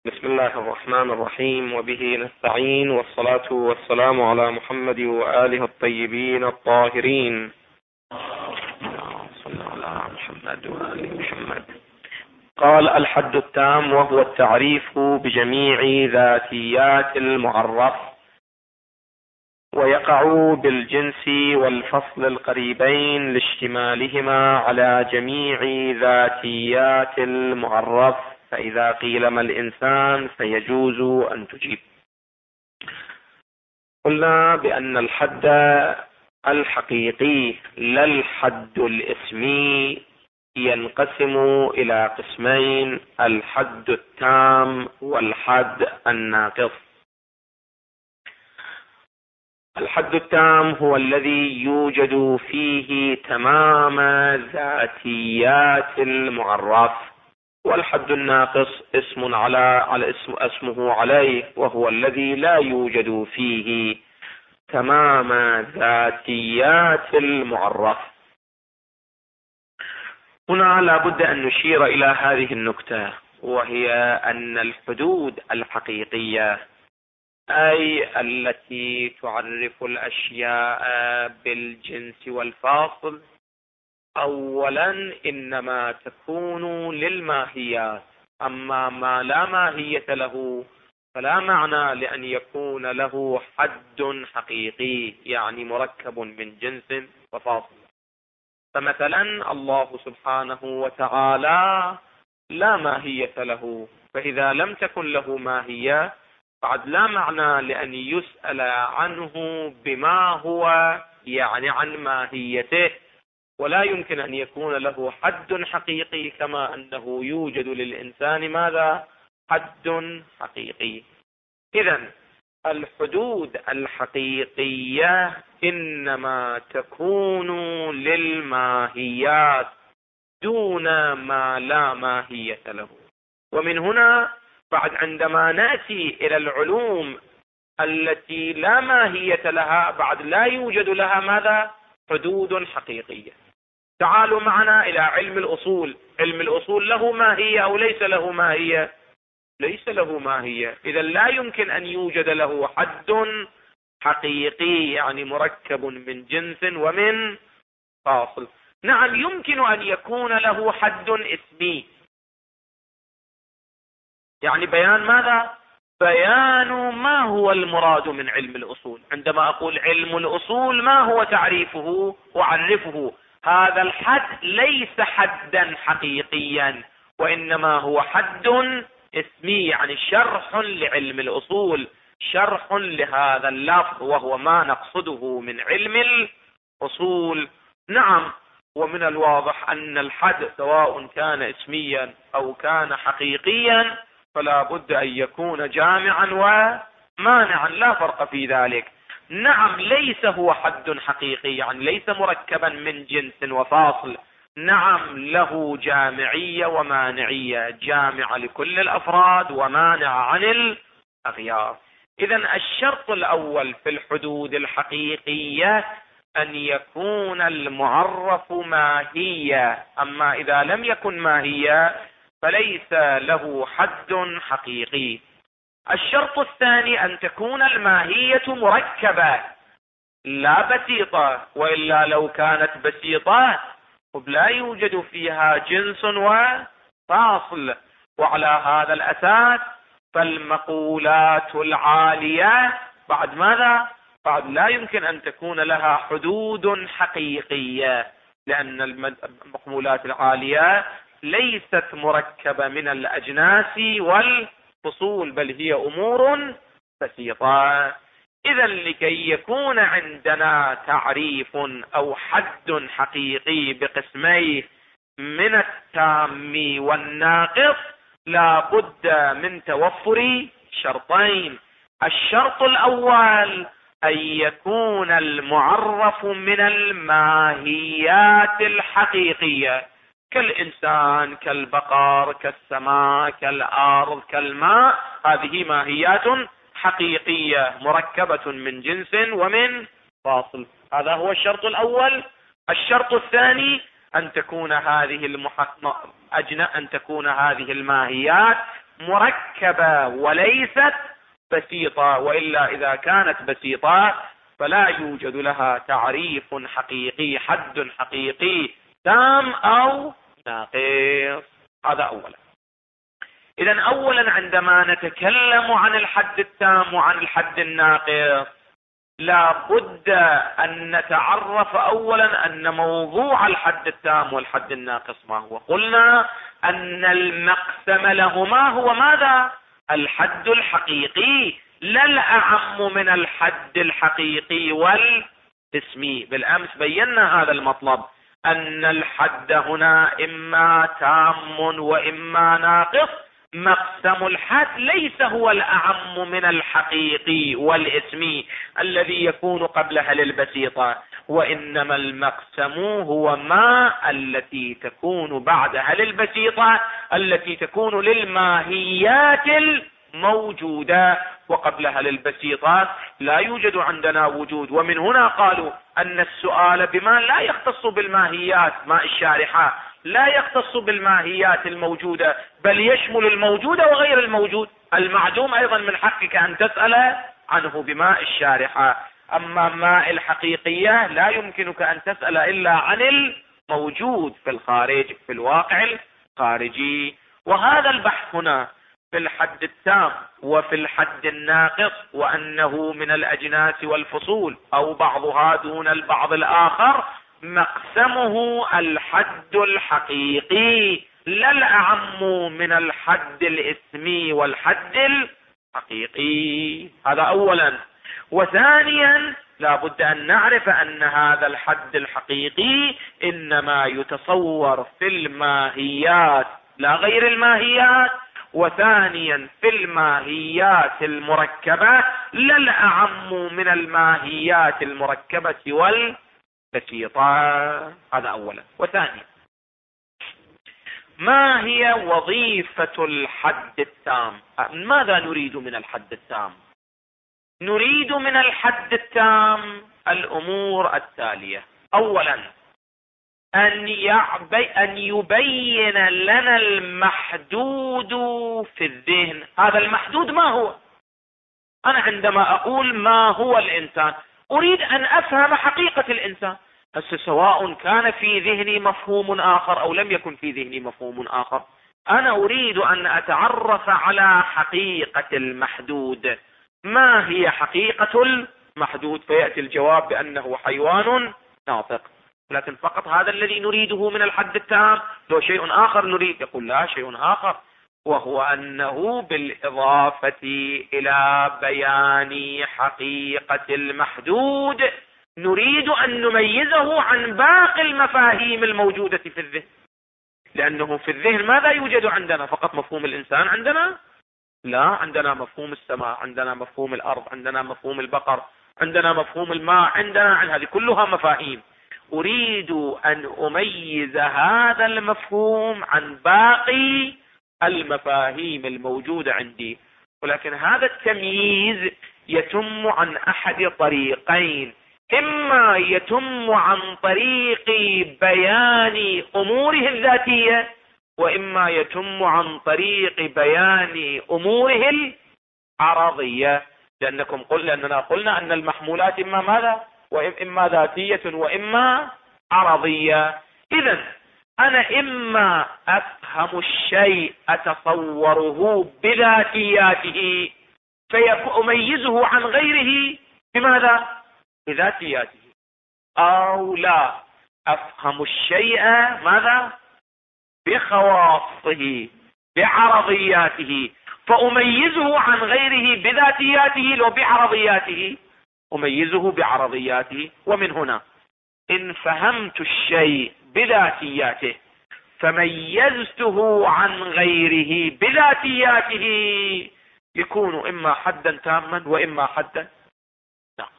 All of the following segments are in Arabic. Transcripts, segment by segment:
بسم الله الرحمن الرحيم، وبه نستعين، والصلاة والسلام على محمد وآله الطيبين الطاهرين. صلى على محمد وآل محمد. قال: الحد التام وهو التعريف بجميع ذاتيات المعرف، ويقع بالجنس والفصل القريبين لاشتمالهما على جميع ذاتيات المعرف. فإذا قيل ما الإنسان فيجوز أن تجيب. قلنا بأن الحد الحقيقي لا الحد الاسمي ينقسم إلى قسمين: الحد التام والحد الناقص. الحد التام هو الذي يوجد فيه تمام ذاتيات المعرف، والحد الناقص اسمه عليه، وهو الذي لا يوجد فيه تمام ذاتيات المعرف. هنا لا بد أن نشير إلى هذه النكتة، وهي أن الحدود الحقيقية، أي التي تعرف الأشياء بالجنس والفاصل، أولا إنما تكون للماهيات، أما ما لا ماهية له فلا معنى لأن يكون له حد حقيقي، يعني مركب من جنس وفاصل. فمثلا الله سبحانه وتعالى لا ماهية له، فإذا لم تكن له ماهية بعد لا معنى لأن يسأل عنه بما هو يعني عن ماهيته، ولا يمكن أن يكون له حد حقيقي كما أنه يوجد للإنسان ماذا؟ حد حقيقي. إذن الحدود الحقيقية إنما تكون للماهيات دون ما لا ماهية له. ومن هنا بعد عندما نأتي إلى العلوم التي لا ماهية لها بعد لا يوجد لها ماذا؟ حدود حقيقية. تعالوا معنا إلى علم الأصول. علم الأصول له ماهية أو ليس له ماهية؟ ليس له ماهية. إذا لا يمكن أن يوجد له حد حقيقي، يعني مركب من جنس ومن فاصل. نعم، يمكن أن يكون له حد اسمي، يعني بيان ماذا؟ بيان ما هو المراد من علم الأصول. عندما أقول علم الأصول ما هو تعريفه؟ أعرفه هذا الحد ليس حدا حقيقيا، وإنما هو حد اسمي، يعني شرح لعلم الأصول، شرح لهذا اللفظ، وهو ما نقصده من علم الأصول. نعم، ومن الواضح أن الحد سواء كان اسميا أو كان حقيقيا فلا بد أن يكون جامعا ومانعا، لا فرق في ذلك. نعم، ليس هو حد حقيقي، يعني ليس مركبا من جنس وفاصل. نعم، له جامعية ومانعية، جامع لكل الأفراد ومانع عن الأغيار. إذن الشرط الأول في الحدود الحقيقية أن يكون المعرف ماهية، أما إذا لم يكن ماهية فليس له حد حقيقي. الشرط الثاني أن تكون الماهية مركبة لا بسيطة، وإلا لو كانت بسيطة لا يوجد فيها جنس وفاصل. وعلى هذا الأساس فالمقولات العالية بعد ماذا؟ بعد لا يمكن أن تكون لها حدود حقيقية، لأن المقولات العالية ليست مركبة من الأجناس والفصول، بل هي أمور بسيطة. إذا لكي يكون عندنا تعريف أو حد حقيقي بقسميه من التام والناقص لا بد من توفر شرطين. الشرط الأول أن يكون المعرف من الماهيات الحقيقية، كالإنسان، كالبقر، كالسماء، كالأرض، كالماء، هذه ماهيات حقيقية مركبة من جنس ومن فاصل. هذا هو الشرط الأول. الشرط الثاني أن تكون هذه الماهيات مركبة وليست بسيطة، وإلا إذا كانت بسيطة فلا يوجد لها تعريف حقيقي، حد حقيقي تام أو ناقص. هذا أولا. إذن أولا عندما نتكلم عن الحد التام وعن الحد الناقص لا بد أن نتعرف أولا أن موضوع الحد التام والحد الناقص ما هو. قلنا أن المقسم لهما هو ماذا؟ الحد الحقيقي، لا الأعم من الحد الحقيقي والاسمي. بالأمس بينا هذا المطلب، أن الحد هنا إما تام وإما ناقص. مقسم الحد ليس هو الأعم من الحقيقي والاسمي الذي يكون قبل هل البسيطة، وإنما المقسم هو ما التي تكون بعد هل البسيطة، التي تكون للماهيات الموجودة، وقبل هل البسيطة لا يوجد عندنا وجود. ومن هنا قالوا أن السؤال بما لا يختص بالماهيات، ما الشارحة لا يختص بالماهيات الموجودة، بل يشمل الموجود وغير الموجود. المعدوم أيضا من حقك أن تسأل عنه بماء الشارحة، أما ماء الحقيقية لا يمكنك أن تسأل إلا عن الموجود في الخارج، في الواقع الخارجي. وهذا البحث هنا في الحد التام وفي الحد الناقص، وأنه من الأجناس والفصول أو بعضها دون البعض الآخر، مقسمه الحد الحقيقي لا الأعم من الحد الاسمي والحد الحقيقي. هذا أولا. وثانيا لا بد أن نعرف أن هذا الحد الحقيقي إنما يتصور في الماهيات لا غير الماهيات، وثانيا في الماهيات المركبة لا الأعم من الماهيات المركبة والبسيطة. هذا أولا. وثانيا، ما هي وظيفة الحد التام؟ ماذا نريد من الحد التام؟ نريد من الحد التام الأمور التالية. أولا، أن يبين لنا المحدود في الذهن. هذا المحدود ما هو؟ أنا عندما أقول ما هو الإنسان أريد أن أفهم حقيقة الإنسان. هسه سواء كان في ذهني مفهوم آخر أو لم يكن في ذهني مفهوم آخر، أنا أريد أن أتعرف على حقيقة المحدود. ما هي حقيقة المحدود؟ فيأتي الجواب بأنه حيوان ناطق. لكن فقط هذا الذي نريده من الحد التام؟ لو شيء آخر نريد، يقول لا، شيء آخر، وهو أنه بالإضافة إلى بيان حقيقة المحدود نريد أن نميزه عن باقي المفاهيم الموجودة في الذهن. لأنه في الذهن ماذا يوجد عندنا؟ فقط مفهوم الإنسان عندنا؟ لا، عندنا مفهوم السماء، عندنا مفهوم الأرض، عندنا مفهوم البقر، عندنا مفهوم الماء، عندنا هذه كلها مفاهيم. أريد أن أميز هذا المفهوم عن باقي المفاهيم الموجودة عندي. ولكن هذا التمييز يتم عن أحد طريقين: إما يتم عن طريق بيان أموره الذاتية، وإما يتم عن طريق بيان أموره العرضية. لأننا قلنا أن المحمولات إما ماذا؟ وإما ذاتية وإما عرضية. إذن أنا إما أفهم الشيء أتصوره بذاتياته فأميزه عن غيره بماذا؟ بذاتياته، أو لا، أفهم الشيء ماذا؟ بخواصه بعرضياته فأميزه عن غيره بذاتياته. لو بعرضياته أميزه بعرضياته. ومن هنا إن فهمت الشيء بذاتياته فميزته عن غيره بذاتياته يكون إما حدا تاما وإما حدا ناقص.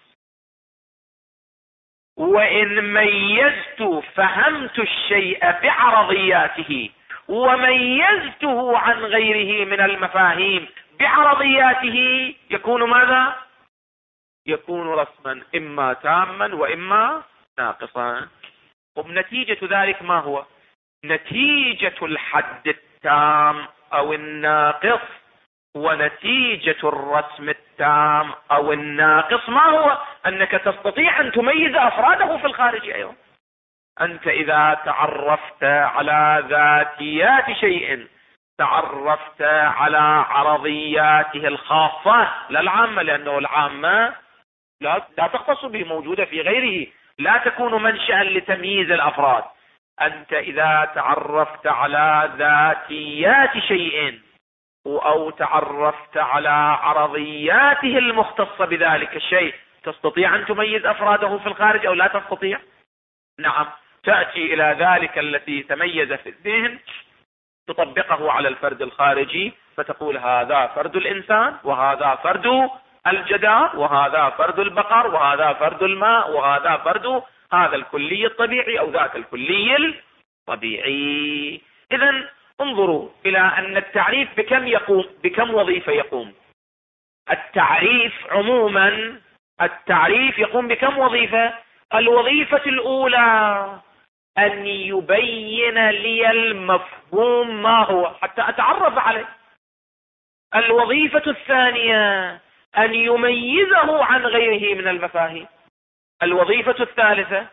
وإن فهمت الشيء بعرضياته وميزته عن غيره من المفاهيم بعرضياته يكون ماذا؟ يكون رسما إما تاما وإما ناقصا. وبنتيجة ذلك ما هو؟ نتيجة الحد التام أو الناقص، ونتيجة الرسم التام أو الناقص ما هو؟ أنك تستطيع أن تميز أفراده في الخارج. أيضا أنت إذا تعرفت على ذاتيات شيء تعرفت على عرضياته الخاصة لا العامة، لأنه العامة لا تختص به، موجودة في غيره، لا تكون منشأ لتمييز الأفراد. أنت إذا تعرفت على ذاتيات شيء أو تعرفت على عرضياته المختصة بذلك الشيء تستطيع أن تميز أفراده في الخارج أو لا تستطيع؟ نعم، تأتي إلى ذلك التي تميز في الذهن تطبقه على الفرد الخارجي، فتقول هذا فرد الإنسان، وهذا فرد الجدار، وهذا فرد البقر، وهذا فرد الماء، وهذا فرد هذا الكلي الطبيعي أو ذاك الكلي الطبيعي. إذن انظروا إلى أن التعريف بكم وظيفة يقوم. التعريف عموما التعريف يقوم بكم وظيفة؟ الوظيفة الأولى أن يبين لي المفهوم ما هو حتى أتعرف عليه. الوظيفة الثانية أن يميزه عن غيره من المفاهيم. الوظيفة الثالثة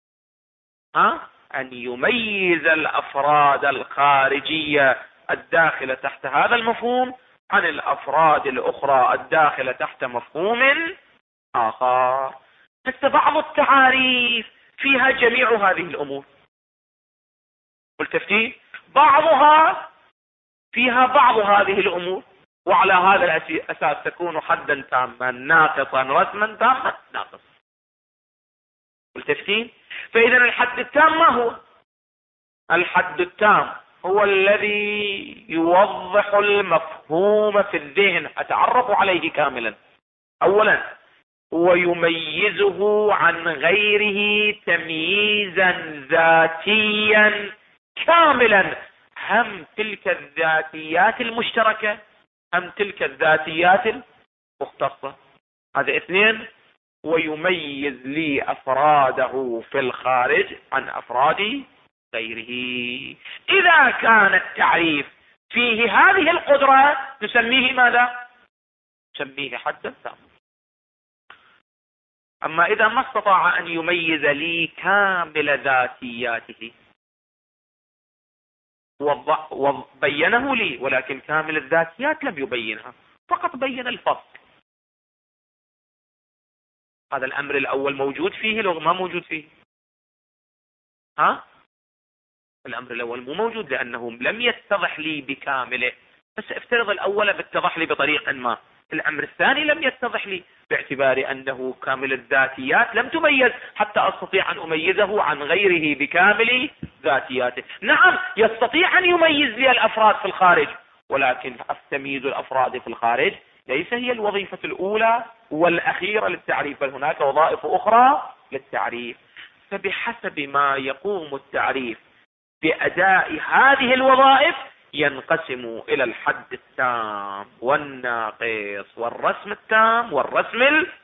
أن يميز الأفراد الخارجية الداخلة تحت هذا المفهوم عن الأفراد الأخرى الداخلة تحت مفهوم آخر. بعض التعاريف فيها جميع هذه الأمور، والتفتيش بعضها فيها بعض هذه الأمور، وعلى هذا الأساس تكون حدا تاما ناقصا رسما تاما ناقصا. والتفتيش فإذا الحد التام ما هو؟ الحد التام هو الذي يوضح المفهوم في الذهن، أتعرف عليه كاملا أولا، ويميزه عن غيره تمييزا ذاتيا كاملا، هم تلك الذاتيات المشتركة هم تلك الذاتيات المختصة. هذا اثنين، ويميز لي أفراده في الخارج عن أفراد غيره. إذا كان التعريف فيه هذه القدرة نسميه ماذا؟ نسميه حدا تاما. أما إذا ما استطاع أن يميز لي كامل ذاتياته وبينه لي ولكن كامل الذاتيات لم يبينها، فقط بين الفصل، هذا الأمر الأول موجود فيه لو ما موجود فيه؟ الأمر الأول مو موجود لأنه لم يتضح لي بكامله، بس افترض الأول باتضح لي بطريق ما، الأمر الثاني لم يتضح لي باعتبار أنه كامل الذاتيات لم تميز حتى أستطيع أن أميزه عن غيره بكامل ذاتياته. نعم يستطيع أن يميز لي الأفراد في الخارج، ولكن تمييز الأفراد في الخارج ليس هي الوظيفة الأولى والأخيرة للتعريف، بل هناك وظائف أخرى للتعريف. فبحسب ما يقوم التعريف بأداء هذه الوظائف ينقسم إلى الحد التام والناقص والرسم التام والرسم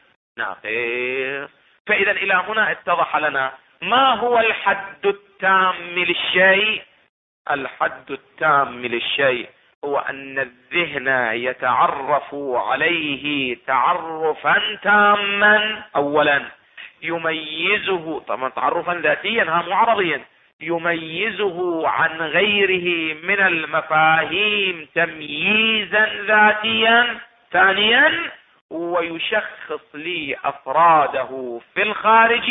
الناقص. فإذا إلى هنا اتضح لنا ما هو الحد التام للشيء. الحد التام للشيء هو أن الذهن يتعرف عليه تعرفا تاما، أولا يميزه طبعا تعرفا ذاتيا مو عرضيا، يميزه عن غيره من المفاهيم تمييزا ذاتيا. ثانيا ويشخص لي أفراده في الخارج.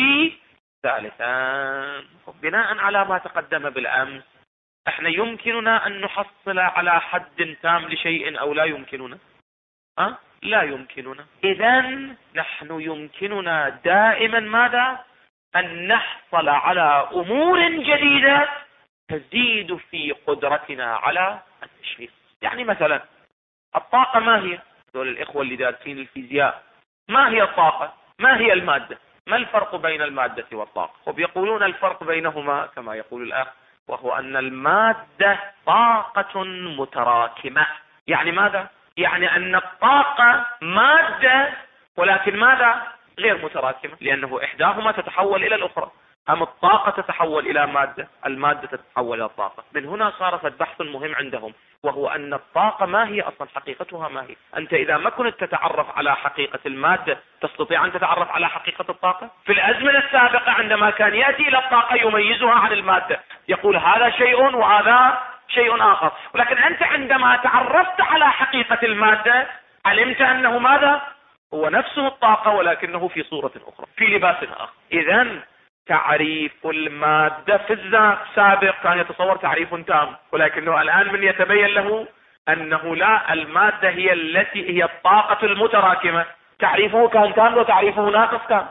ثالثا بناء على ما تقدم بالأمس احنا يمكننا أن نحصل على حد تام لشيء أو لا يمكننا؟ لا يمكننا. إذن نحن يمكننا دائما ماذا؟ أن نحصل على أمور جديدة تزيد في قدرتنا على التشخيص. يعني مثلا الطاقة ما هي؟ دول الإخوة اللي دارسين الفيزياء، ما هي الطاقة؟ ما هي المادة؟ ما الفرق بين المادة والطاقة؟ وبيقولون الفرق بينهما كما يقول الأخ، وهو أن المادة طاقة متراكمة. يعني ماذا؟ يعني أن الطاقة مادة ولكن ماذا؟ غير متراكمة، لأنه إحداهما تتحول إلى الأخرى. أم الطاقة تتحول إلى مادة، المادة تتحول إلى طاقة. من هنا صار بحث مهم عندهم، وهو أن الطاقة ما هي أصلا حقيقتها ما هي. أنت إذا ما كنت تتعرف على حقيقة المادة تستطيع أن تتعرف على حقيقة الطاقة؟ في الأزمنة السابقة عندما كان يأتي إلى الطاقة يميزها عن المادة، يقول هذا شيء وهذا شيء آخر. ولكن أنت عندما تعرفت على حقيقة المادة علمت أنه ماذا؟ هو نفسه الطاقة ولكنه في صورة أخرى، في لباس آخر. إذن تعريف المادة في الذات سابق كان يتصور تعريف تام، ولكنه الآن من يتبين له أنه لا، المادة هي التي هي الطاقة المتراكمة. تعريفه كان تام وتعريفه ناقص كان،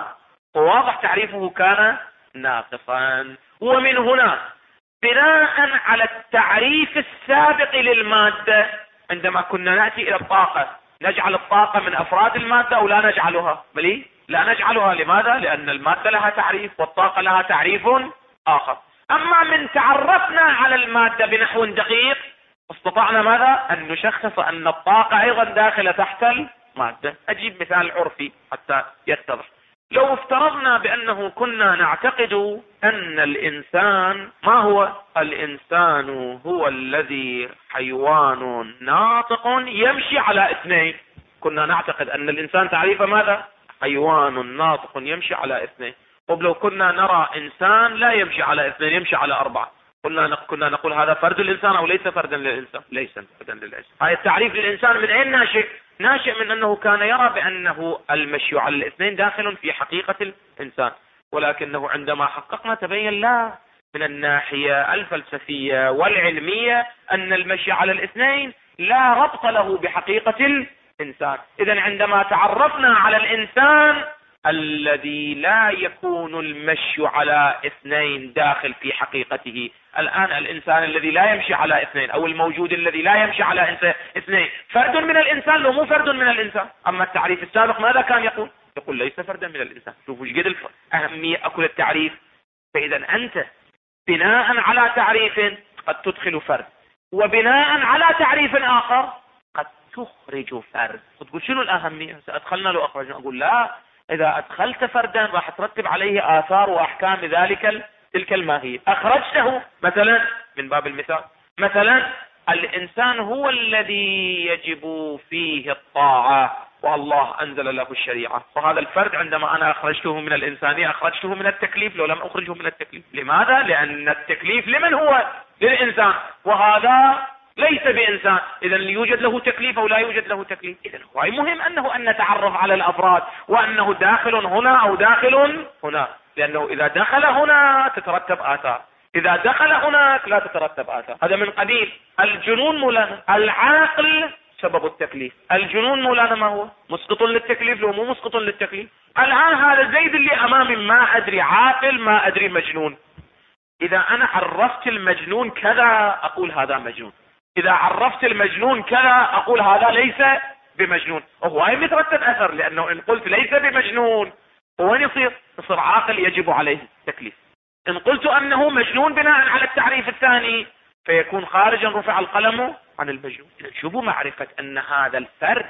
واضح تعريفه كان ناقصا. ومن هنا بناء على التعريف السابق للمادة عندما كنا نأتي إلى الطاقة نجعل الطاقة من أفراد المادة أو لا نجعلها؟ بلي لا نجعلها. لماذا؟ لأن المادة لها تعريف والطاقة لها تعريف آخر. أما من تعرفنا على المادة بنحو دقيق استطعنا ماذا؟ أن نشخص أن الطاقة أيضا داخلة تحت المادة. أجيب مثال عرفي حتى يتضح. لو افترضنا بأنه كنا نعتقد أن الإنسان ما هو؟ الإنسان هو الذي حيوان ناطق يمشي على اثنين. كنا نعتقد أن الإنسان تعريف ماذا؟ حيوان ناطق يمشي على اثنين. طب لو كنا نرى إنسان لا يمشي على اثنين يمشي على أربعة، كنا نقول هذا فرد للإنسان أو ليس فردا للإنسان؟ ليس فردا للإنسان. هذا التعريف للإنسان من أين ناشئ؟ ناشئ من أنه كان يرى بأنه المشي على الاثنين داخل في حقيقة الإنسان، ولكنه عندما حققنا تبين لا، من الناحية الفلسفية والعلمية أن المشي على الاثنين لا ربط له بحقيقة الإنسان. إذن عندما تعرفنا على الإنسان الذي لا يكون المشي على اثنين داخل في حقيقته، الآن الإنسان الذي لا يمشي على اثنين أو الموجود الذي لا يمشي على اثنين فرد من الإنسان لو مو فرد من الإنسان. أما التعريف السابق ماذا كان يقول؟ يقول ليس فردا من الإنسان. شوفوا ايش قد أهمية أكل التعريف. فإذا أنت بناء على تعريف قد تدخل فرد، وبناء على تعريف آخر قد تخرج فرد. تقول شنو الأهمية؟ سأدخلنا له أخرجنا. أقول لا، إذا أدخلت فردا راح ترتب عليه آثار وأحكام تلك الماهية. أخرجته مثلا من باب المثال، مثلا الإنسان هو الذي يجب فيه الطاعة والله أنزل له الشريعة، وهذا الفرد عندما أنا أخرجته من الإنسانية أخرجته من التكليف لو لم أخرجه من التكليف. لماذا؟ لأن التكليف لمن هو؟ للإنسان، وهذا ليس بإنسان. إذا يوجد له تكليف أو لا يوجد له تكليف؟ إذا هو مهم أن نتعرف على الأفراد وأنه داخل هنا أو داخل هنا، لأنه إذا دخل هنا تترتب آثار، إذا دخل هناك لا تترتب آثار. هذا من قبيل الجنون مولانا. العقل سبب التكليف، الجنون مولانا ما هو؟ مسقط للتكليف لو مو مسقط للتكليف. الآن هذا زيد اللي أمامي ما أدري عاقل ما أدري مجنون. إذا أنا عرفت المجنون كذا أقول هذا مجنون، إذا عرفت المجنون كذا أقول هذا ليس بمجنون. وهو يترتب أثر، لأنه إن قلت ليس بمجنون هو يصير عاقل يجب عليه التكليف. إن قلت أنه مجنون بناء على التعريف الثاني فيكون خارجا، رفع القلم عن المجنون. شوفوا معرفة أن هذا الفرد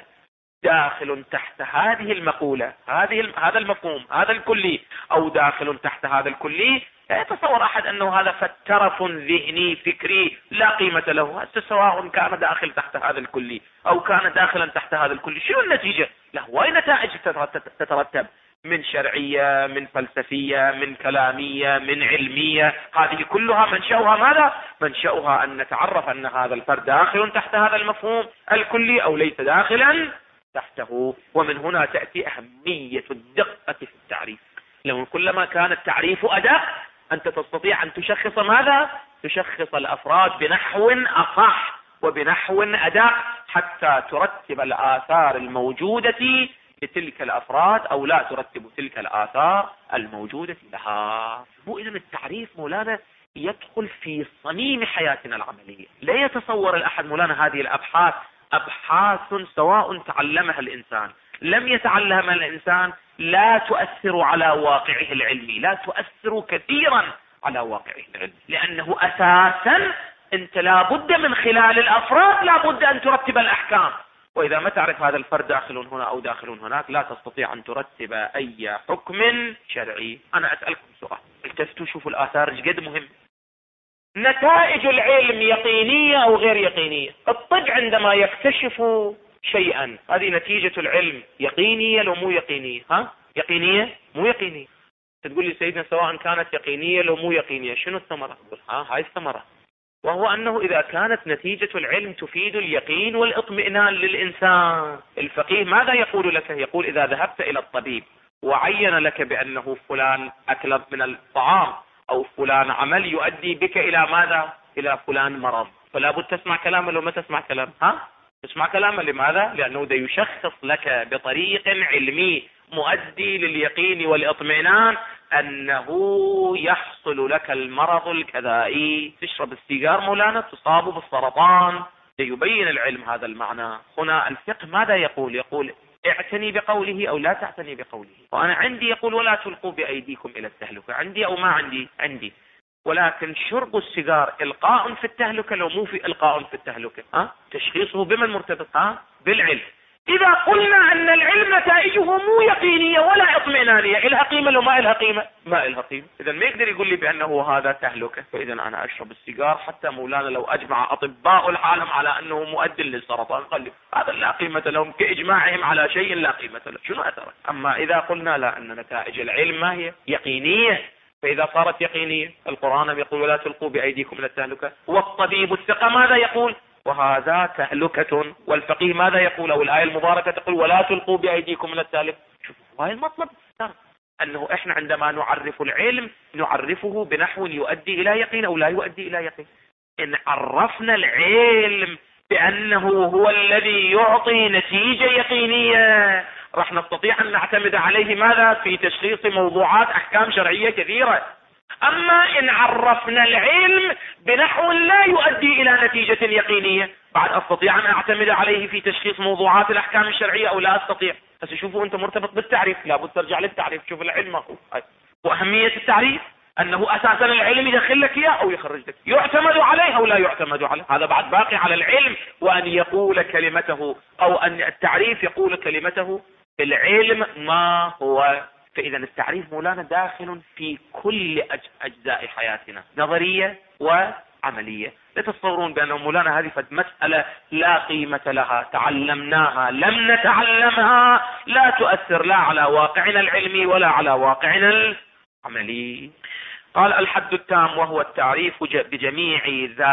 داخل تحت هذه المقولة، هذا المفهوم، هذا الكلي، أو داخل تحت هذا الكلي. لا يتصور أحد أنه هذا فترف ذهني فكري لا قيمة له، سواء كان داخل تحت هذا الكلي أو كان داخلا تحت هذا الكلي. شنو النتيجة؟ له وين نتائج تترتب من شرعية، من فلسفية، من كلامية، من علمية. هذه كلها منشأها ماذا؟ منشأها أن نتعرف أن هذا الفرد داخل تحت هذا المفهوم الكلي أو ليس داخلا تحته. ومن هنا تأتي أهمية الدقة في التعريف. لو كلما كان التعريف أدق أنت تستطيع أن تشخص ماذا؟ تشخص الأفراد بنحو أصح وبنحو أدق حتى ترتب الآثار الموجودة لتلك الأفراد أو لا ترتب تلك الآثار الموجودة لها. إذن التعريف مولانا يدخل في صميم حياتنا العملية. لا يتصور الأحد مولانا هذه الأبحاث أبحاث سواء تعلمها الإنسان لم يتعلمها الإنسان لا تؤثر على واقعه العلمي، لا تؤثر كثيرا على واقعه العلمي، لأنه أساسا أنت لابد من خلال الأفراد لابد أن ترتب الأحكام. وإذا ما تعرف هذا الفرد داخل هنا أو داخل هناك لا تستطيع أن ترتب أي حكم شرعي. أنا أسألكم سؤال، التفتوا شوفوا الآثار جد مهم. نتائج العلم يقينية أو غير يقينية؟ الطب عندما يكتشف شيئا هذه نتيجة العلم يقينية لو مو يقينية؟ يقينية مو يقينية. تقول لي سيدنا سواء كانت يقينية لو مو يقينية شنو الثمرة؟ هاي الثمرة، وهو أنه إذا كانت نتيجة العلم تفيد اليقين والإطمئنان للإنسان. الفقيه ماذا يقول لك؟ يقول إذا ذهبت إلى الطبيب وعين لك بأنه فلان أكل من الطعام أو فلان عمل يؤدي بك إلى ماذا؟ إلى فلان مرض، فلا بد تسمع كلامه لو ما تسمع كلامه؟ تسمع كلامه. لماذا؟ لأنه ده يشخص لك بطريق علمي مؤدي لليقين والإطمئنان أنه يحصل لك المرض الكذائي. تشرب السيجار مولانا تصاب بالسرطان، يبين العلم هذا المعنى. هنا الفقه ماذا يقول؟ يقول اعتني بقوله أو لا تعتني بقوله. وأنا عندي يقول ولا تلقوا بأيديكم إلى التهلكة، عندي أو ما عندي، ولكن شرب السيجار إلقاء في التهلكة لو مو في إلقاء في التهلكة؟ تشخيصه بمن مرتبط؟ بالعلم. إذا قلنا أن العلم نتائجه مو يقينية ولا اطمئنانية، إلها قيمة لو ما إلها قيمة؟ ما إلها قيمة. إذا ما يقدر يقول لي بأنه هذا تهلكة. فإذا أنا أشرب السيجار حتى مولانا لو أجمع أطباء العالم على أنه مؤدي للسرطان قال لي هذا لا قيمة لهم كإجماعهم على شيء لا قيمة له، شنو أثره؟ أما إذا قلنا لا أن نتائج العلم ما هي يقينية، فإذا صارت يقينية القرآن يقول ولا تلقوا بأيديكم إلى التهلكة، والطبيب الثقة ماذا يقول؟ وهذا تهلكة. والفقيه ماذا يقول؟ أو الآية المباركة تقول ولا تلقوا بأيديكم إلى التهلكة. شوفوا هاي المطلب، أنه إحنا عندما نعرف العلم نعرفه بنحو يؤدي إلى يقين أو لا يؤدي إلى يقين. إن عرفنا العلم بأنه هو الذي يعطي نتيجة يقينية راح نستطيع أن نعتمد عليه ماذا؟ في تشخيص موضوعات أحكام شرعية كثيرة. أما إن عرفنا العلم بنحو لا يؤدي إلى نتيجة يقينية بعد أستطيع أن أعتمد عليه في تشخيص موضوعات الأحكام الشرعية أو لا أستطيع؟ بس شوفوا أنت مرتبط بالتعريف، لابد ترجع للتعريف. شوف العلم أقول وأهمية التعريف أنه أساسا العلم يدخل لك إياه أو يخرج لك، يعتمد عليه أو لا يعتمد عليه. هذا بعد باقي على العلم وأن يقول كلمته، أو أن التعريف يقول كلمته. العلم ما هو؟ فإذا التعريف مولانا داخل في كل أجزاء حياتنا، نظرية وعملية. لا تتصورون بأنه مولانا هذه مسألة لا قيمة لها، تعلمناها لم نتعلمها، لا تؤثر لا على واقعنا العلمي ولا على واقعنا العملي. قال الحد التام وهو التعريف بجميع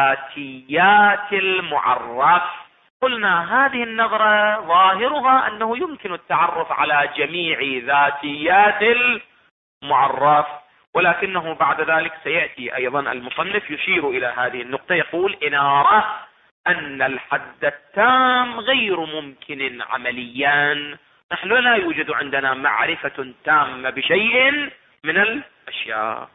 ذاتيات المعرف. قلنا هذه النظرة ظاهرها أنه يمكن التعرف على جميع ذاتيات المعرف، ولكنه بعد ذلك سيأتي أيضا المصنف يشير إلى هذه النقطة، يقول إنارة أن الحد التام غير ممكن عمليا. نحن لا يوجد عندنا معرفة تامة بشيء من الأشياء.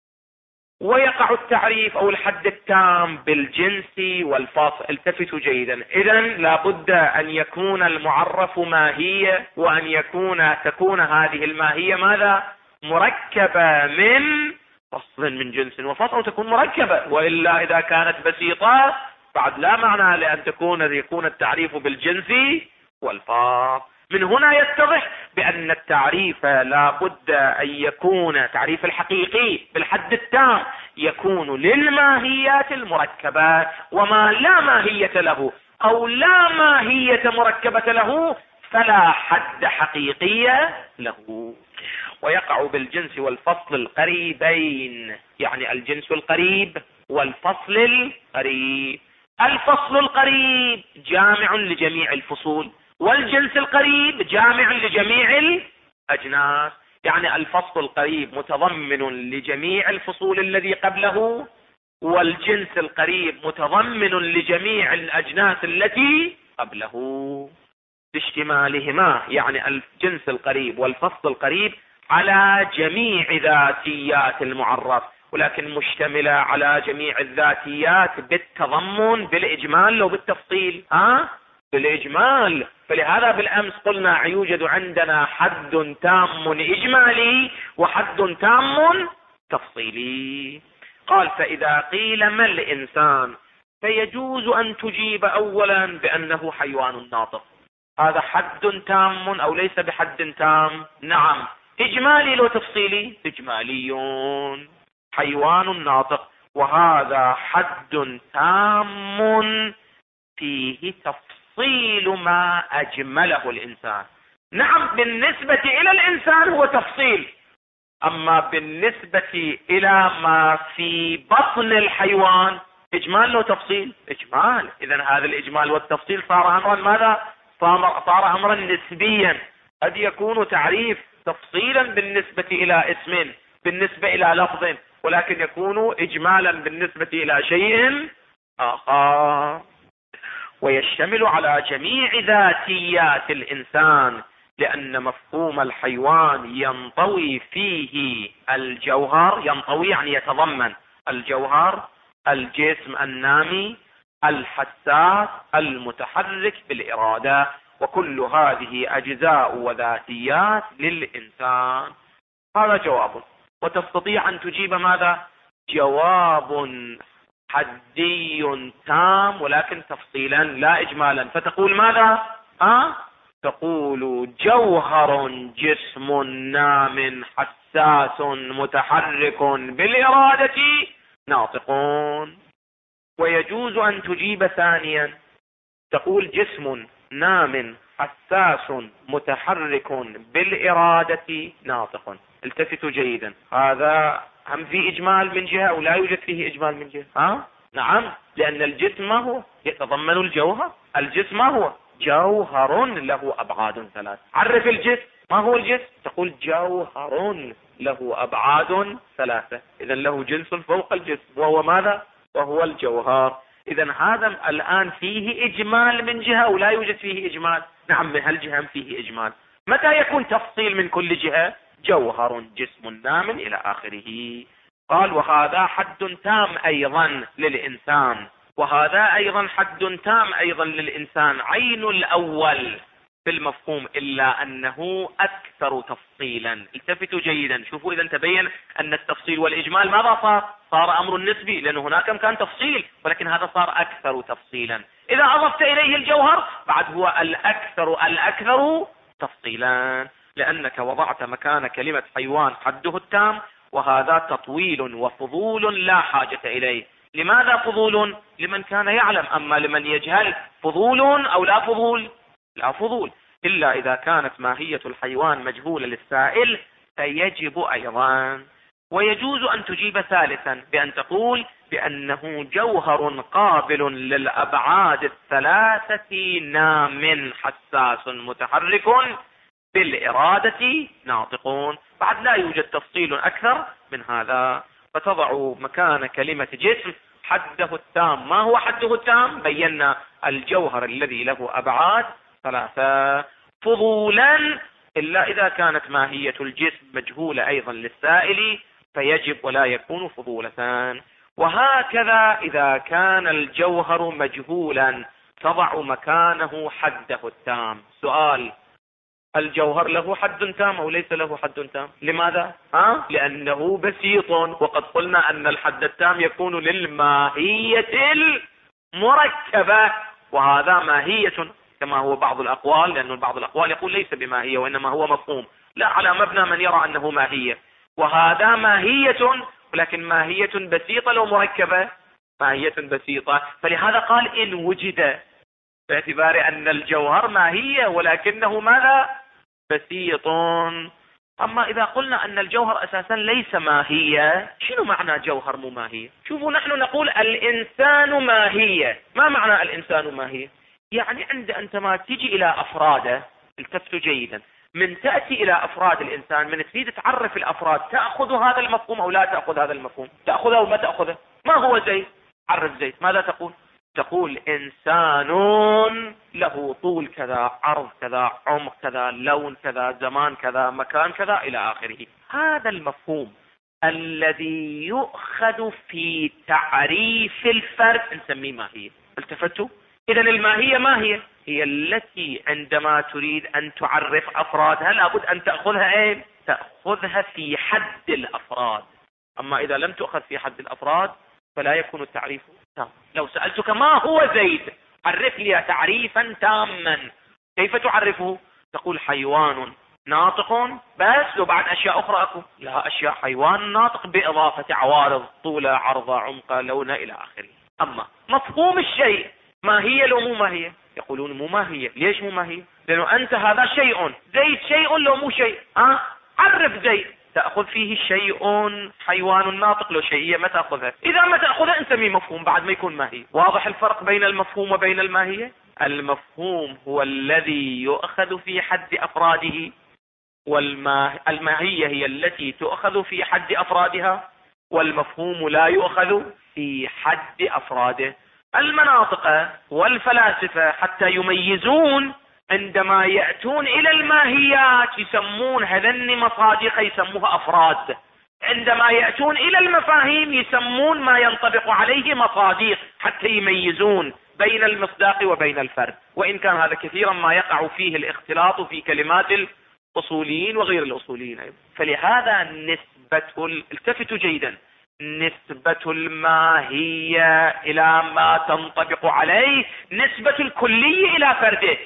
ويقع التعريف أو الحد التام بالجنس والفاصل. التفتوا جيدا، إذن لابد أن يكون المعرف ماهية، وأن تكون هذه الماهية ماذا؟ مركبة من فصل من جنس وفصل، وتكون مركبة، وإلا إذا كانت بسيطة بعد لا معنى لأن يكون التعريف بالجنس والفاصل. من هنا يتضح بأن التعريف لا بد أن يكون تعريف الحقيقي بالحد التام يكون للماهيات المركبات، وما لا ماهية له أو لا ماهية مركبة له فلا حد حقيقي له. ويقع بالجنس والفصل القريبين، يعني الجنس القريب والفصل القريب. الفصل القريب جامع لجميع الفصول، والجنس القريب جامع لجميع الأجناس. يعني الفصل القريب متضمن لجميع الفصول الذي قبله، والجنس القريب متضمن لجميع الأجناس التي قبله باشتمالهما. يعني الجنس القريب والفصل القريب على جميع ذاتيات المعرف، ولكن مشتملة على جميع الذاتيات بالتضمن بالإجمال لو بالتفصيل. بالإجمال. فلهذا بالأمس قلنا يوجد عندنا حد تام إجمالي وحد تام تفصيلي. قال فإذا قيل ما الإنسان فيجوز أن تجيب أولا بأنه حيوان ناطق. هذا حد تام أو ليس بحد تام؟ نعم. إجمالي لو تفصيلي؟ إجمالي، حيوان ناطق، وهذا حد تام فيه تفصيل ما أجمله الإنسان. نعم، بالنسبة إلى الإنسان هو تفصيل، أما بالنسبة إلى ما في بطن الحيوان إجمال لو تفصيل؟ إجمال. إذن هذا الإجمال والتفصيل صار أمرا ماذا؟ صار أمرا نسبيا. قد يكون تعريف تفصيلا بالنسبة إلى اسم، بالنسبة إلى لفظ، ولكن يكون إجمالا بالنسبة إلى شيء آخر، ويشتمل على جميع ذاتيات الإنسان، لأن مفهوم الحيوان ينطوي فيه الجوهر، ينطوي يعني يتضمن الجوهر، الجسم النامي، الحساس، المتحرك بالإرادة، وكل هذه أجزاء وذاتيات للإنسان. هذا جواب، وتستطيع أن تجيب ماذا؟ جواب حدي تام ولكن تفصيلا لا إجمالا. فتقول ماذا؟ تقول جوهر جسم نام حساس متحرك بالإرادة ناطقون. ويجوز أن تجيب ثانيا، تقول جسم نام حساس متحرك بالإرادة ناطق. التفتوا جيدا، هذا هم في إجمال من جهة أو لا يوجد فيه إجمال من جهة؟ نعم، لأن الجسم ما هو؟ يتضمن الجوهر. الجسم ما هو؟ جوهر له أبعاد ثلاث. عرف الجسم، ما هو الجسم؟ تقول جوهر له أبعاد ثلاثة، إذا له جنس فوق الجسم، وهو ماذا؟ وهو الجوهر. إذا هذا الآن فيه إجمال من جهة أو لا يوجد فيه إجمال؟ نعم، من هالجهة فيه إجمال. متى يكون تفصيل من كل جهة؟ جوهر جسم نام إلى آخره. قال وهذا حد تام أيضا للإنسان، وهذا أيضا حد تام أيضا للإنسان، عين الأول في المفهوم، إلا أنه أكثر تفصيلا. التفتوا جيدا، شوفوا إذا تبين أن التفصيل والإجمال ماذا صار أمر نسبي، لأنه هناك كان تفصيل، ولكن هذا صار أكثر تفصيلا. إذا أضفت إليه الجوهر بعد هو الأكثر تفصيلا، لأنك وضعت مكان كلمة حيوان حده التام، وهذا تطويل وفضول لا حاجة إليه. لماذا فضول؟ لمن كان يعلم، أما لمن يجهل فضول أو لا فضول؟ لا فضول، إلا إذا كانت ماهية الحيوان مجهولة للسائل فيجب أيضا. ويجوز أن تجيب ثالثا بأن تقول بأنه جوهر قابل للأبعاد الثلاثة نام حساس متحرك بالإرادة ناطقون. بعد لا يوجد تفصيل أكثر من هذا. فتضع مكان كلمة جسم حده التام. ما هو حده التام؟ بينا الجوهر الذي له أبعاد ثلاثة. فضولا إلا إذا كانت ماهية الجسم مجهولة أيضا للسائل فيجب ولا يكون فضولة. وهكذا إذا كان الجوهر مجهولا تضع مكانه حده التام. سؤال: الجوهر له حد تام أو ليس له حد تام؟ لماذا؟ لأنه بسيط، وقد قلنا أن الحد التام يكون للماهية المركبة، وهذا ماهية كما هو بعض الأقوال، لأن بعض الأقوال يقول ليس بماهية وإنما هو مفهوم، لا على مبنى من يرى أنه ماهية. وهذا ماهية، ولكن ماهية بسيطة لو مركبة، ماهية بسيطة. فلهذا قال إن وجد، باعتبار أن الجوهر ماهية ولكنه ماذا؟ بسيط. أما إذا قلنا أن الجوهر أساسا ليس ماهية، شنو معنى جوهر مو ماهية؟ شوفوا، نحن نقول الإنسان ماهية. ما معنى الإنسان ماهية؟ يعني عندما تيجي إلى أفراده، التفتوا جيدا، من تأتي إلى أفراد الإنسان، من تريد تعرف الأفراد، تأخذ هذا المفهوم أو لا تأخذ هذا المفهوم؟ تأخذه أو ما تأخذه؟ ما هو زيد؟ عرف زيد، ماذا تقول؟ تقول إنسان له طول كذا، عرض كذا، عمق كذا، لون كذا، زمان كذا، مكان كذا إلى آخره. هذا المفهوم الذي يؤخذ في تعريف الفرد نسميه ماهية. التفتوا؟ إذا الماهية ما هي التي عندما تريد أن تعرف أفرادها لابد أن تأخذها تأخذها في حد الأفراد. أما إذا لم تأخذ في حد الأفراد فلا يكون التعريف تام. لو سألتك ما هو زيد، عرف لي تعريفا تاما، كيف تعرفه؟ تقول حيوان ناطق بس، لو بعد اشياء اخرى اكو؟ لا، اشياء حيوان ناطق باضافة عوارض طوله عرضه عمقه لونه الى اخره. اما مفهوم الشيء ماهية لو مو ماهية؟ يقولون مو ماهية. ليش مو ماهية؟ لانه انت هذا شيء، زيد شيء لو مو شيء. عرف زيد، تأخذ فيه شيء حيوان ناطق، لو شيئية ما تأخذها. إذا ما تأخذها نسميه مفهوم بعد ما يكون ماهي. واضح الفرق بين المفهوم وبين الماهية؟ المفهوم هو الذي يؤخذ في حد أفراده، والماهية هي التي تؤخذ في حد أفرادها، والمفهوم لا يؤخذ في حد أفراده. المناطق والفلاسفة حتى يميزون عندما يأتون إلى الماهيات يسمون هذن مصادق، يسموها أفراد. عندما يأتون إلى المفاهيم يسمون ما ينطبق عليه مصادق، حتى يميزون بين المصداق وبين الفرد. وإن كان هذا كثيرا ما يقع فيه الاختلاط في كلمات الأصوليين وغير الأصوليين أيضا. فلهذا التفتوا جيدا، نسبة الماهية إلى ما تنطبق عليه نسبة الكلي إلى فرده،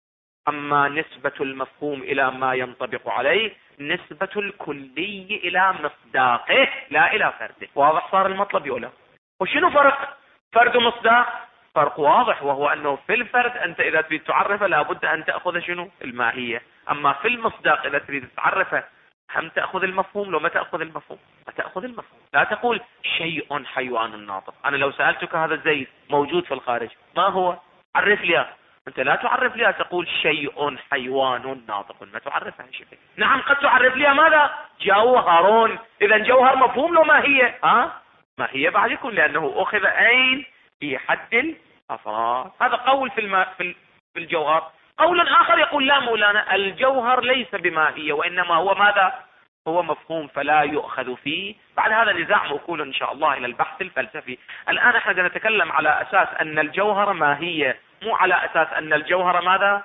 أما نسبة المفهوم إلى ما ينطبق عليه نسبة الكلي إلى مصداقه لا إلى فرده. واضح صار المطلب يقوله؟ وشنو فرق فرد ومصداق؟ فرق واضح، وهو أنه في الفرد أنت إذا تريد تعرفه لابد أن تأخذ شنو؟ الماهية. أما في المصداق إذا تريد تعرفه هم تأخذ المفهوم، لو ما تأخذ المفهوم ما تأخذ المفهوم. لا تقول شيء حيوان ناطق. أنا لو سألتك هذا الزيت موجود في الخارج ما هو؟ عرف لي. أنت لا تعرف لي، تقول شيء حيوان ناطق، ما تعرفها شيء. نعم قد تعرف لي ماذا؟ جوهر. إذا جوهر مفهوم لو ماهية؟ ما هي بعد يكون، لأنه أخذ أين في حد الأفراد. هذا قول في الجوهر. قول آخر يقول لا مولانا، الجوهر ليس بماهية وإنما هو ماذا؟ هو مفهوم فلا يؤخذ فيه. بعد هذا نزاع موكول إن شاء الله إلى البحث الفلسفي. الآن احنا نتكلم على أساس أن الجوهر ماهية، مو على أساس أن الجوهر ماذا؟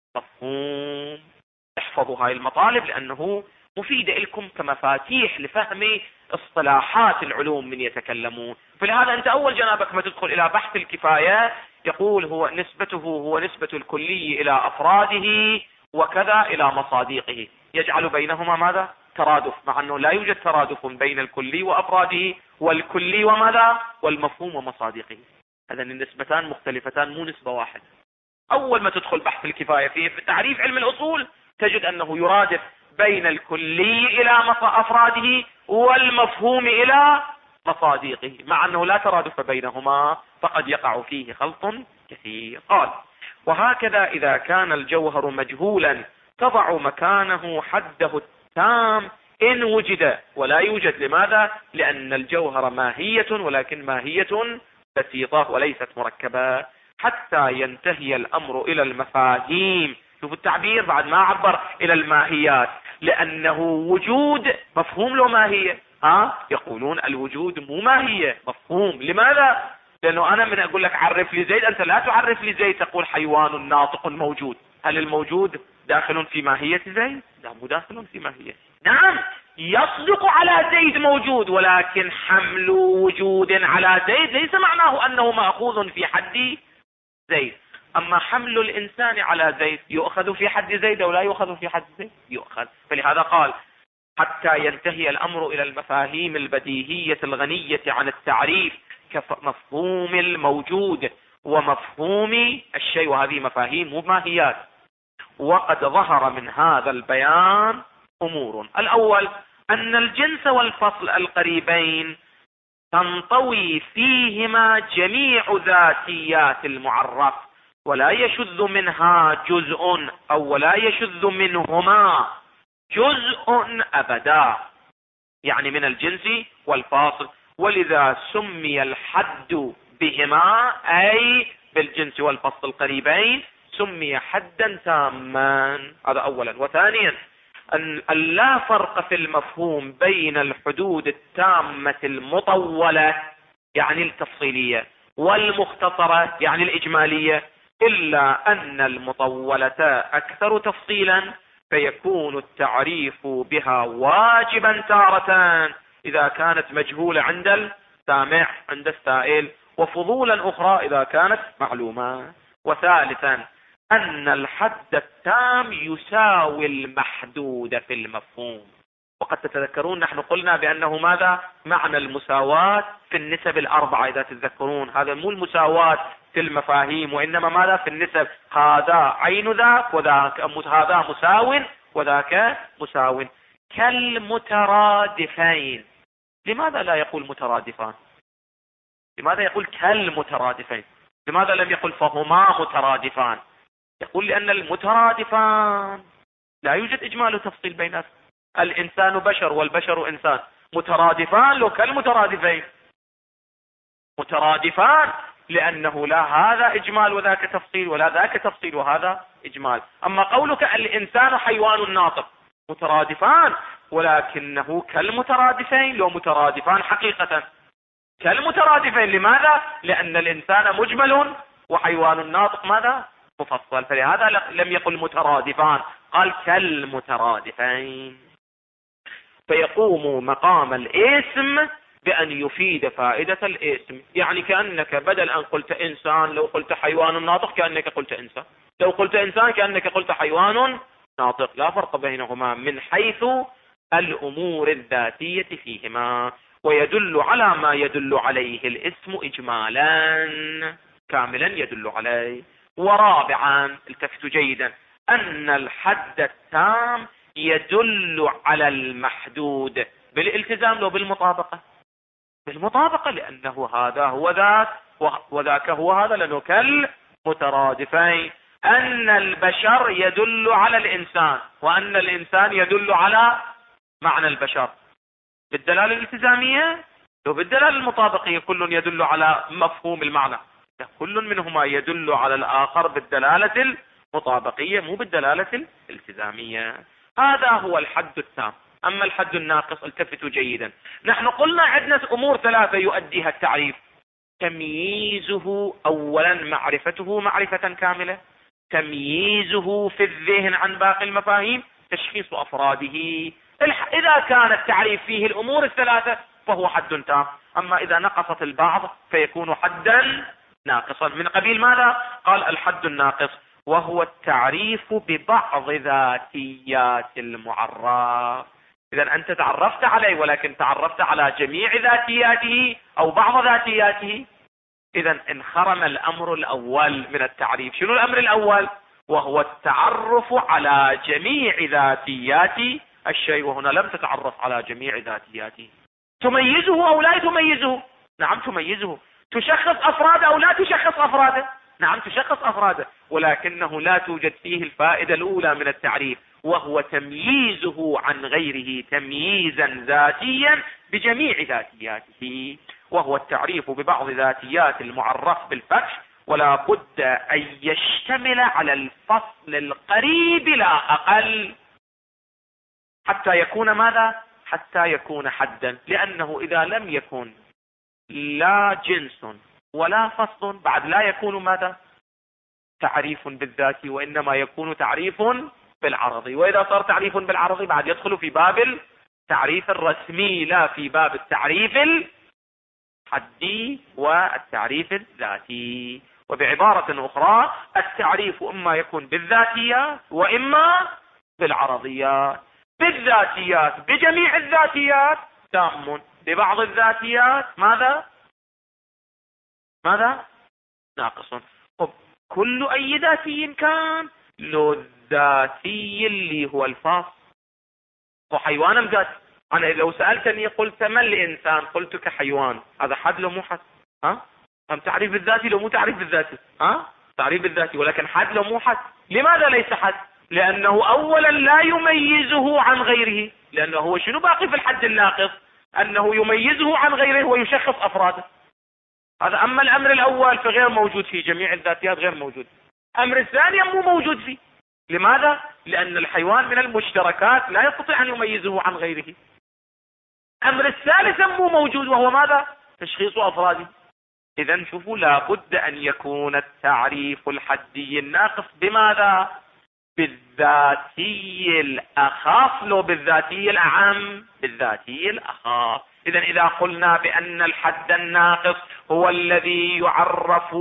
مفهوم. احفظوا هاي المطالب لأنه مفيدة لكم كمفاتيح لفهم اصطلاحات العلوم من يتكلمون. فلهذا أنت أول جنابك ما تدخل إلى بحث الكفاية يقول هو نسبة الكلي إلى أفراده وكذا إلى مصادقه، يجعل بينهما ماذا؟ ترادف، مع أنه لا يوجد ترادف بين الكلي وأفراده والكلي وماذا؟ والمفهوم ومصادقه. هذا النسبتان مختلفتان مو نسبة واحدة. أول ما تدخل بحث الكفاية في تعريف علم الأصول تجد أنه يرادف بين الكلي إلى أفراده والمفهوم إلى مصادقه، مع أنه لا ترادف بينهما فقد يقع فيه خلط كثير. قال وهكذا إذا كان الجوهر مجهولا تضع مكانه حده التام إن وجد ولا يوجد. لماذا؟ لأن الجوهر ماهية، ولكن ماهية بسيطة وليست مركبة، حتى ينتهي الأمر إلى المفاهيم. شوف التعبير، بعد ما عبر إلى الماهيات، لأنه وجود مفهوم له ماهية. يقولون الوجود مو ماهية، مفهوم. لماذا؟ لأنه أنا من أقول لك عرف لي زيد، أنت لا تعرف لي زيد، تقول حيوان ناطق موجود. هل الموجود داخل في ماهية زيد؟ لا، مو داخل في ماهية. نعم يصدق على زيد موجود، ولكن حمل وجود على زيد ليس معناه أنه مأخوذ في حد زيد. أما حمل الإنسان على زيد يؤخذ في حد زيد أو لا يؤخذ في حد زيد؟ يؤخذ. فلهذا قال حتى ينتهي الأمر إلى المفاهيم البديهية الغنية عن التعريف كمفهوم الموجود ومفهوم الشيء، وهذه مفاهيم مو ماهيات. وقد ظهر من هذا البيان أمور. الأول أن الجنس والفصل القريبين تنطوي فيهما جميع ذاتيات المعرف، ولا يشذ منها جزء أو ولا يشذ منهما جزء أبدا، يعني من الجنس والفاصل. ولذا سمي الحد بهما، أي بالجنس والفصل القريبين، سمي حدا تاما. هذا أولا. وثانيا أن لا فرق في المفهوم بين الحدود التامة المطولة يعني التفصيلية والمختصرة يعني الإجمالية، إلا أن المطولة أكثر تفصيلا، فيكون التعريف بها واجبا تارة إذا كانت مجهولة عند السامع عند السائل، وفضولا أخرى إذا كانت معلومة. وثالثا أن الحد التام يساوي المحدود في المفهوم. وقد تتذكرون نحن قلنا بأنه ماذا؟ معنى المساواة في النسب الأربعة إذا تتذكرون. هذا مو المساواة في المفاهيم، وإنما ماذا؟ في النسب. هذا عين ذاك وذاك، هذا مساو وذاك مساو. كالمترادفين. لماذا لا يقول مترادفان؟ لماذا يقول كالمترادفين؟ لماذا لم يقل فهما مترادفان؟ يقول لأن المترادفان لا يوجد إجمال وتفصيل بينهم. الإنسان بشر والبشر إنسان. مترادفان لو كالمترادفين. مترادفان لأنه لا هذا إجمال وذاك تفصيل، ولا ذاك تفصيل وهذا إجمال. أما قولك الإنسان حيوان ناطق، مترادفان ولكنه كالمترادفين لو مترادفان حقيقة. كالمترادفين لماذا؟ لأن الإنسان مجمل وحيوان ناطق ماذا؟ مفصل. فلهذا لم يقل مترادفان، قال كالمترادفين. فيقوم مقام الاسم بأن يفيد فائدة الاسم. يعني كأنك بدل أن قلت إنسان لو قلت حيوان ناطق كأنك قلت إنسان، لو قلت إنسان كأنك قلت حيوان ناطق. لا فرق بينهما من حيث الأمور الذاتية فيهما، ويدل على ما يدل عليه الاسم إجمالا كاملا يدل عليه. ورابعا، التفتوا جيدا، أن الحد التام يدل على المحدود بالالتزام لو بالمطابقة. بالمطابقة، لأنه هذا هو ذاك وذاك هو هذا، لأنه كالمترادفين. أن البشر يدل على الإنسان، وأن الإنسان يدل على معنى البشر بالدلالة الالتزامية لو بالدلالة المطابقية. كل يدل على مفهوم المعنى، كل منهما يدل على الآخر بالدلالة المطابقية مو بالدلالة الالتزامية. هذا هو الحد التام. أما الحد الناقص، التفتوا جيدا، نحن قلنا عندنا أمور ثلاثة يؤديها التعريف. تمييزه، أولا معرفته معرفة كاملة، تمييزه في الذهن عن باقي المفاهيم، تشخيص أفراده. إذا كان التعريف فيه الأمور الثلاثة فهو حد تام. أما إذا نقصت البعض فيكون حدا ناقصا. من قبيل ماذا؟ قال الحد الناقص وهو التعريف ببعض ذاتيات المعرف. إذا أنت تعرفت عليه ولكن تعرفت على جميع ذاتياته أو بعض ذاتياته. إذا انخرم الأمر الأول من التعريف. شنو الأمر الأول؟ وهو التعرف على جميع ذاتيات الشيء، وهنا لم تتعرف على جميع ذاتياته. تميزه أو لا تميزه؟ نعم تميزه. تشخص أفراده أو لا تشخص أفراده؟ نعم تشخص أفراده، ولكنه لا توجد فيه الفائدة الأولى من التعريف، وهو تمييزه عن غيره تمييزا ذاتيا بجميع ذاتياته، وهو التعريف ببعض ذاتيات المعرف بالفتح، ولا بد أن يشتمل على الفصل القريب لا أقل حتى يكون ماذا؟ حتى يكون حدا. لأنه إذا لم يكن لا جنس ولا فصل بعد لا يكون ماذا؟ تعريف بالذات، وإنما يكون تعريف بالعرضي. وإذا صار تعريف بالعرضي بعد يدخل في باب التعريف الرسمي، لا في باب التعريف الحدي والتعريف الذاتي. وبعبارة أخرى، التعريف إما يكون بالذاتيات وإما بالعرضيات. بالذاتيات بجميع الذاتيات تام، ببعض الذاتيات ماذا؟ ناقص. كل أي ذاتي كان لو الذاتي اللي هو الفاصل وحيوانا ذات. أنا لو سألتني قلت ما الإنسان قلت كحيوان، هذا حد لو مو حد؟ أم تعريف بالذاتي لو مو تعريف بالذاتي؟ تعريف بالذاتي ولكن حد لو مو حد. لماذا ليس حد؟ لأنه أولا لا يميزه عن غيره، لأنه هو شنو باقي في الحد الناقص؟ أنه يميزه عن غيره ويشخص أفراده. هذا. أما الأمر الأول فغير موجود في جميع الذاتيات، غير موجود. أمر الثاني مو موجود فيه. لماذا؟ لأن الحيوان من المشتركات لا يستطيع أن يميزه عن غيره. أمر الثالث مو موجود، وهو ماذا؟ تشخيص أفراده. إذا شوفوا، لابد أن يكون التعريف الحدي الناقص بماذا؟ بالذاتي الأخف لو بالذاتي الأعم؟ بالذاتي الأخف. إذا إذا قلنا بأن الحد الناقص هو الذي يعرف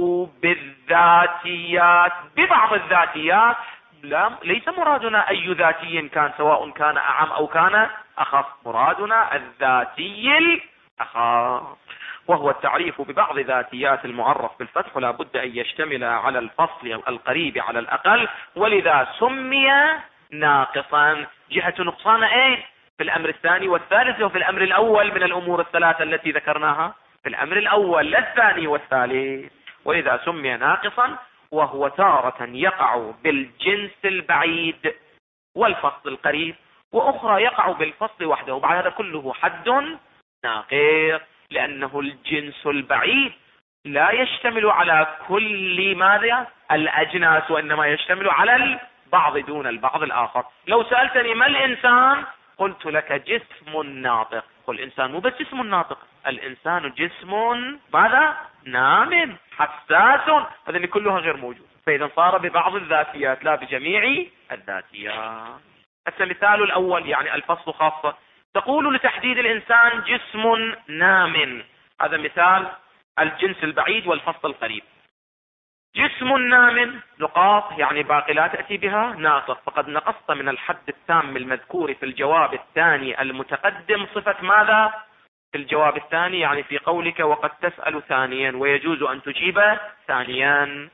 بالذاتيات ببعض الذاتيات، لا ليس مرادنا أي ذاتي كان، سواء كان أعم أو كان أخف، مرادنا الذاتي الأخف، وهو التعريف ببعض ذاتيات المعرف بالفتح، ولا بد أن يشتمل على الفصل القريب على الأقل، ولذا سمي ناقصا. جهة نقصان أين؟ في الأمر الثاني والثالث، وفي الأمر الأول من الأمور الثلاثة التي ذكرناها، في الأمر الأول لا الثاني والثالث، ولذا سمي ناقصا. وهو تارة يقع بالجنس البعيد والفصل القريب، وأخرى يقع بالفصل وحده، وبعد هذا كله حد ناقص، لأنه الجنس البعيد لا يشتمل على كل ماذا الأجناس، وإنما يشتمل على البعض دون البعض الآخر. لو سألتني ما الإنسان؟ قلت لك جسم ناطق. قل الإنسان مو بس جسم ناطق، الإنسان جسم ماذا نام حساس، هذه كلها غير موجود، فإذا صار ببعض الذاتيات لا بجميع الذاتيات. المثال الأول يعني الفصل خاصة، تقول لتحديد الإنسان جسم نام، هذا مثال الجنس البعيد والفصل القريب. جسم نام نقاط يعني باقي لا تأتي بها ناطق، فقد نقصت من الحد التام المذكور في الجواب الثاني المتقدم صفة ماذا؟ في الجواب الثاني يعني في قولك وقد تسأل ثانيا ويجوز أن تجيب ثانيا.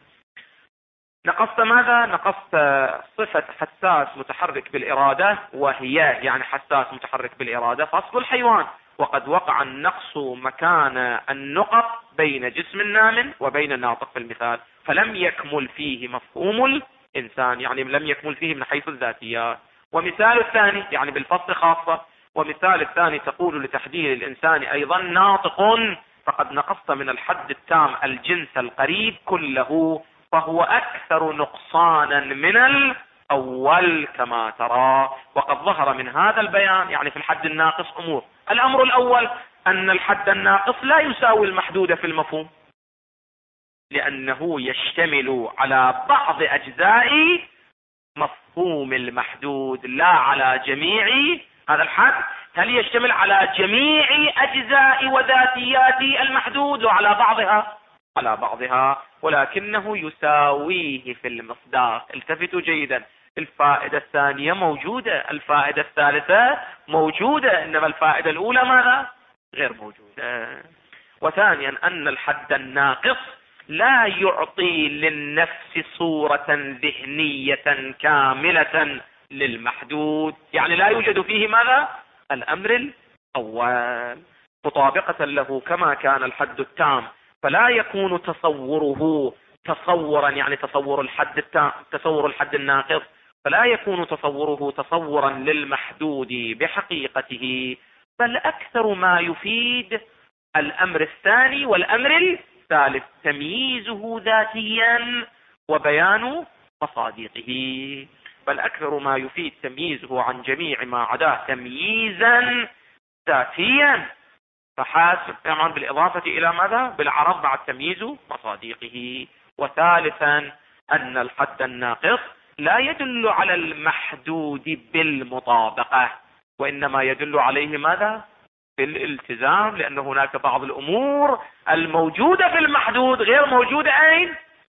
نقصت ماذا؟ نقصت صفة حساس متحرك بالإرادة، وهي يعني حساس متحرك بالإرادة فصل الحيوان، وقد وقع النقص مكان النقط بين جسم نام وبين الناطق في المثال، فلم يكمل فيه مفهوم الإنسان، يعني لم يكمل فيه من حيث الذاتيات. ومثال الثاني يعني بالفصل خاصة، ومثال الثاني تقول لتحديد الإنسان أيضا ناطق، فقد نقصت من الحد التام الجنس القريب كله، فهو أكثر نقصانا من الأول كما ترى. وقد ظهر من هذا البيان يعني في الحد الناقص أمور. الأمر الأول أن الحد الناقص لا يساوي المحدود في المفهوم، لأنه يشتمل على بعض أجزاء مفهوم المحدود لا على جميع. هذا الحد هل يشتمل على جميع أجزاء وذاتيات المحدود وعلى بعضها؟ على بعضها، ولكنه يساويه في المصداق. التفتوا جيدا، الفائدة الثانية موجودة، الفائدة الثالثة موجودة، إنما الفائدة الأولى ماذا؟ غير موجودة. وثانيا أن الحد الناقص لا يعطي للنفس صورة ذهنية كاملة للمحدود، يعني لا يوجد فيه ماذا؟ الأمر الأول مطابقة له كما كان الحد التام، فلا يكون تصوره تصورا يعني تصور الحد التام، تصور الحد الناقص فلا يكون تصوره تصورا للمحدود بحقيقته، بل أكثر ما يفيد الأمر الثاني والأمر الثالث، تمييزه ذاتيا وبيان مصادقه، بل أكثر ما يفيد تمييزه عن جميع ما عداه تمييزا ذاتيا فحاسب، طبعا بالإضافة إلى ماذا؟ بالعرض بعد تمييز مصادقه. وثالثا أن الحد الناقص لا يدل على المحدود بالمطابقة، وإنما يدل عليه ماذا؟ بالالتزام، لأن هناك بعض الأمور الموجودة في المحدود غير موجودة أين؟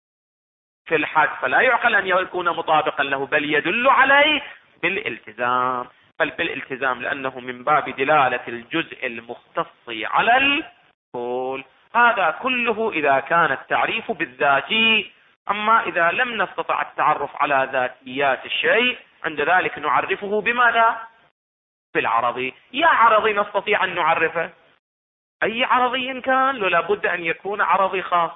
في الحد، فلا يعقل أن يكون مطابقا له، بل يدل عليه بالالتزام، بل بالالتزام لأنه من باب دلالة الجزء المختص على الكل. هذا كله إذا كان التعريف بالذاتي. أما إذا لم نستطع التعرف على ذاتيات الشيء، عند ذلك نعرفه بماذا؟ بالعرضي. يا عرضي نستطيع أن نعرفه، أي عرضي كان لا بد أن يكون عرضي خاص،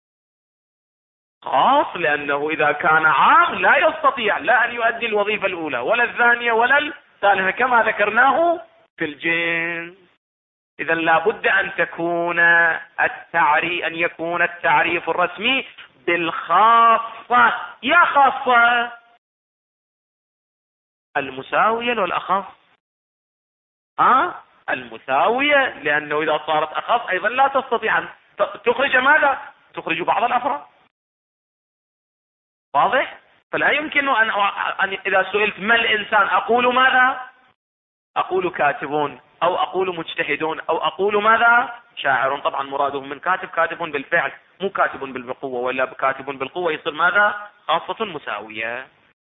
لأنه إذا كان عام لا يستطيع لا أن يؤدي الوظيفة الأولى ولا الثانية ولا الثالثة كما ذكرناه في الجنس. إذا لا بد أن يكون التعريف الرسمي بالخاصة. يا خاصة المساوية والأخص، المساوية، لأنه إذا صارت أخص أيضا لا تستطيع أن تخرج ماذا؟ تخرج بعض الأفراد. واضح؟ فلا يمكن أن إذا سئلت ما الإنسان أقول ماذا؟ أقول كاتبون، أو أقول مجتهدون، أو أقول ماذا؟ شاعر. طبعا مرادهم من كاتب كاتب بالفعل، مو كاتب بالقوة، ولا كاتب بالقوة يصير ماذا؟ خاصة مساوية.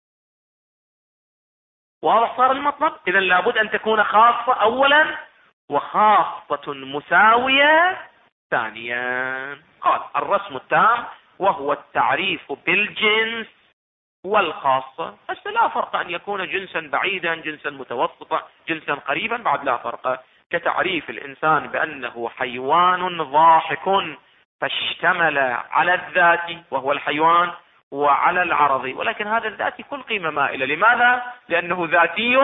واضح صار المطلب؟ إذا لابد أن تكون خاصة أولا وخاصة مساوية ثانيا. قال الرسم التام وهو التعريف بالجنس والخاصة. بس لا فرق أن يكون جنسا بعيدا، جنسا متوسطا، جنسا قريبا، بعد لا فرق. كتعريف الإنسان بأنه حيوان ضاحك فاشتمل على الذات وهو الحيوان وعلى العرضي، ولكن هذا الذاتي كل قيمة مائلة. لماذا؟ لأنه ذاتي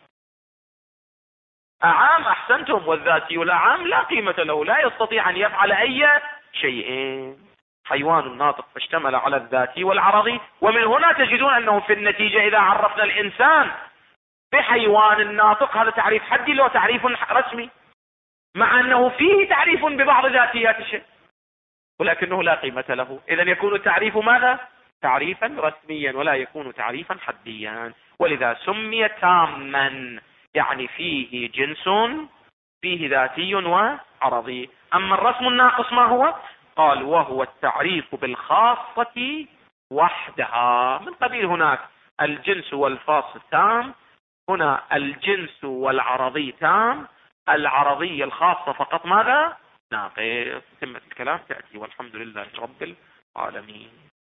أعام. أحسنتم. والذاتي الأعام لا قيمة له، لا يستطيع أن يفعل أي شيء. حيوان ناطق فاشتمل على الذاتي والعرضي. ومن هنا تجدون أنه في النتيجة إذا عرفنا الإنسان بحيوان الناطق، هذا تعريف حدي له تعريف رسمي، مع أنه فيه تعريف ببعض ذاتيات الشيء ولكنه لا قيمة له. إذن يكون التعريف ماذا؟ تعريفا رسميا ولا يكون تعريفا حديا. ولذا سمي تاما، يعني فيه جنس، فيه ذاتي وعرضي. أما الرسم الناقص ما هو؟ قال وهو التعريف بالخاصة وحدها. من قبيل هناك الجنس والفاصل تام، هنا الجنس والعرضي تام، العرضية الخاصة فقط ماذا؟ ناقص. تمت الكلام تأتي، والحمد لله رب العالمين.